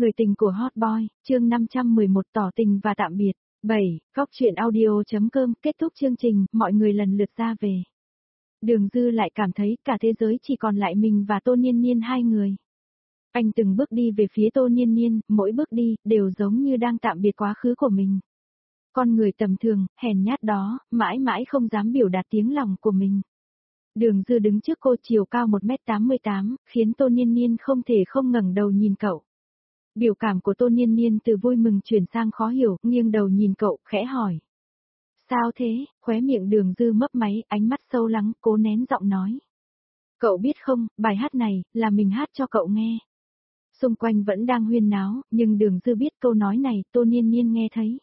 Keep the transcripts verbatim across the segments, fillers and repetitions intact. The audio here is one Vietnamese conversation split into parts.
Người tình của Hot Boy, chương năm trăm mười một tỏ tình và tạm biệt. bảy. Góc truyện audio.com kết thúc chương trình, mọi người lần lượt ra về. Đường Dư lại cảm thấy cả thế giới chỉ còn lại mình và Tô Niên Niên hai người. Anh từng bước đi về phía Tô Niên Niên, mỗi bước đi, đều giống như đang tạm biệt quá khứ của mình. Con người tầm thường, hèn nhát đó, mãi mãi không dám biểu đạt tiếng lòng của mình. Đường Dư đứng trước cô chiều cao một mét tám mươi tám, khiến Tô Niên Niên không thể không ngẩng đầu nhìn cậu. Biểu cảm của Tô Niên Niên từ vui mừng chuyển sang khó hiểu, nghiêng đầu nhìn cậu, khẽ hỏi. Sao thế? Khóe miệng Đường Dư mấp máy, ánh mắt sâu lắng, cố nén giọng nói. Cậu biết không, bài hát này, là mình hát cho cậu nghe. Xung quanh vẫn đang huyên náo, nhưng Đường Dư biết câu nói này, Tô Niên Niên nghe thấy.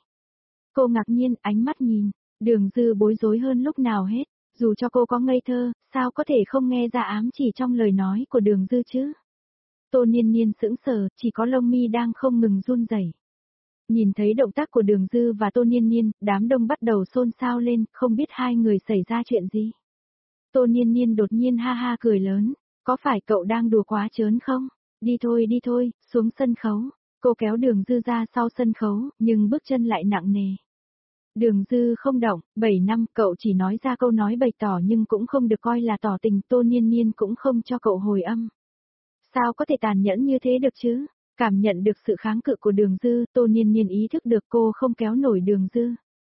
Cô ngạc nhiên, ánh mắt nhìn, Đường Dư bối rối hơn lúc nào hết, dù cho cô có ngây thơ, sao có thể không nghe ra ám chỉ trong lời nói của Đường Dư chứ? Tô Niên Niên sững sờ, chỉ có lông mi đang không ngừng run rẩy. Nhìn thấy động tác của Đường Dư và Tô Niên Niên, đám đông bắt đầu xôn xao lên, không biết hai người xảy ra chuyện gì. Tô Niên Niên đột nhiên ha ha cười lớn, có phải cậu đang đùa quá trớn không? Đi thôi đi thôi, xuống sân khấu. Cô kéo Đường Dư ra sau sân khấu, nhưng bước chân lại nặng nề. Đường Dư không động, bảy năm cậu chỉ nói ra câu nói bày tỏ nhưng cũng không được coi là tỏ tình, Tô Niên Niên cũng không cho cậu hồi âm. Sao có thể tàn nhẫn như thế được chứ? Cảm nhận được sự kháng cự của Đường Dư, Tô Niên Niên ý thức được cô không kéo nổi Đường Dư.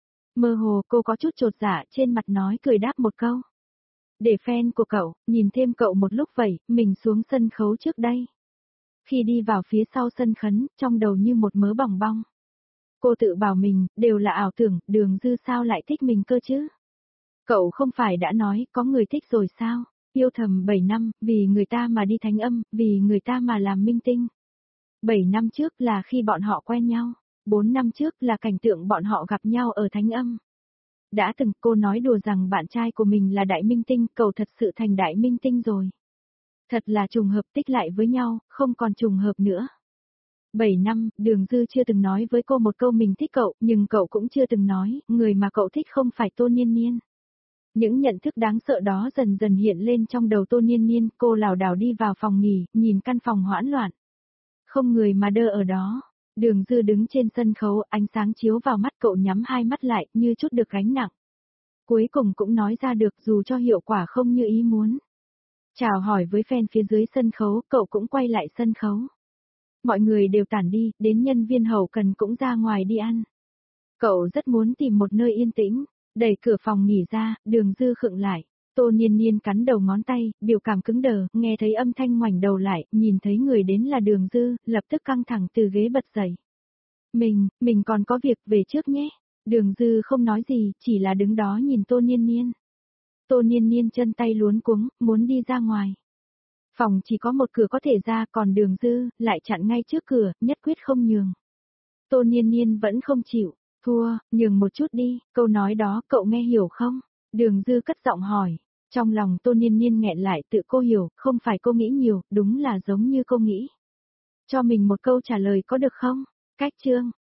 Mơ hồ cô có chút chột dạ, trên mặt nói cười đáp một câu. Để fan của cậu, nhìn thêm cậu một lúc vậy, mình xuống sân khấu trước đây. Khi đi vào phía sau sân khấn, trong đầu như một mớ bòng bong. Cô tự bảo mình, đều là ảo tưởng, Đường Dư sao lại thích mình cơ chứ? Cậu không phải đã nói, có người thích rồi sao? Yêu thầm bảy năm, vì người ta mà đi thánh âm, vì người ta mà làm minh tinh. bảy năm trước là khi bọn họ quen nhau, bốn năm trước là cảnh tượng bọn họ gặp nhau ở thánh âm. Đã từng cô nói đùa rằng bạn trai của mình là đại minh tinh, cậu thật sự thành đại minh tinh rồi. Thật là trùng hợp tích lại với nhau, không còn trùng hợp nữa. bảy năm, Đường Dư chưa từng nói với cô một câu mình thích cậu, nhưng cậu cũng chưa từng nói, người mà cậu thích không phải Tô Niên Niên. Những nhận thức đáng sợ đó dần dần hiện lên trong đầu Tô Niên Niên, cô lảo đảo đi vào phòng nghỉ, nhìn căn phòng hoãn loạn. Không người mà đơ ở đó. Đường Dư đứng trên sân khấu, ánh sáng chiếu vào mắt cậu, nhắm hai mắt lại, như chút được gánh nặng. Cuối cùng cũng nói ra được, dù cho hiệu quả không như ý muốn. Chào hỏi với fan phía dưới sân khấu, cậu cũng quay lại sân khấu. Mọi người đều tản đi, đến nhân viên hậu cần cũng ra ngoài đi ăn. Cậu rất muốn tìm một nơi yên tĩnh, đẩy cửa phòng nghỉ ra, Đường Dư khựng lại. Tô Niên Niên cắn đầu ngón tay, biểu cảm cứng đờ, nghe thấy âm thanh ngoảnh đầu lại, nhìn thấy người đến là Đường Dư, lập tức căng thẳng từ ghế bật dậy. Mình, mình còn có việc, về trước nhé. Đường Dư không nói gì, chỉ là đứng đó nhìn Tô Niên Niên. Tô Niên Niên chân tay luống cuống, muốn đi ra ngoài. Phòng chỉ có một cửa có thể ra, còn Đường Dư lại chặn ngay trước cửa, nhất quyết không nhường. Tô Niên Niên vẫn không chịu, thua, nhường một chút đi, câu nói đó cậu nghe hiểu không? Đường Dư cất giọng hỏi, trong lòng Tô Niên Niên nghẹn lại, tự cô hiểu, không phải cô nghĩ nhiều, đúng là giống như cô nghĩ. Cho mình một câu trả lời có được không? Cách chương.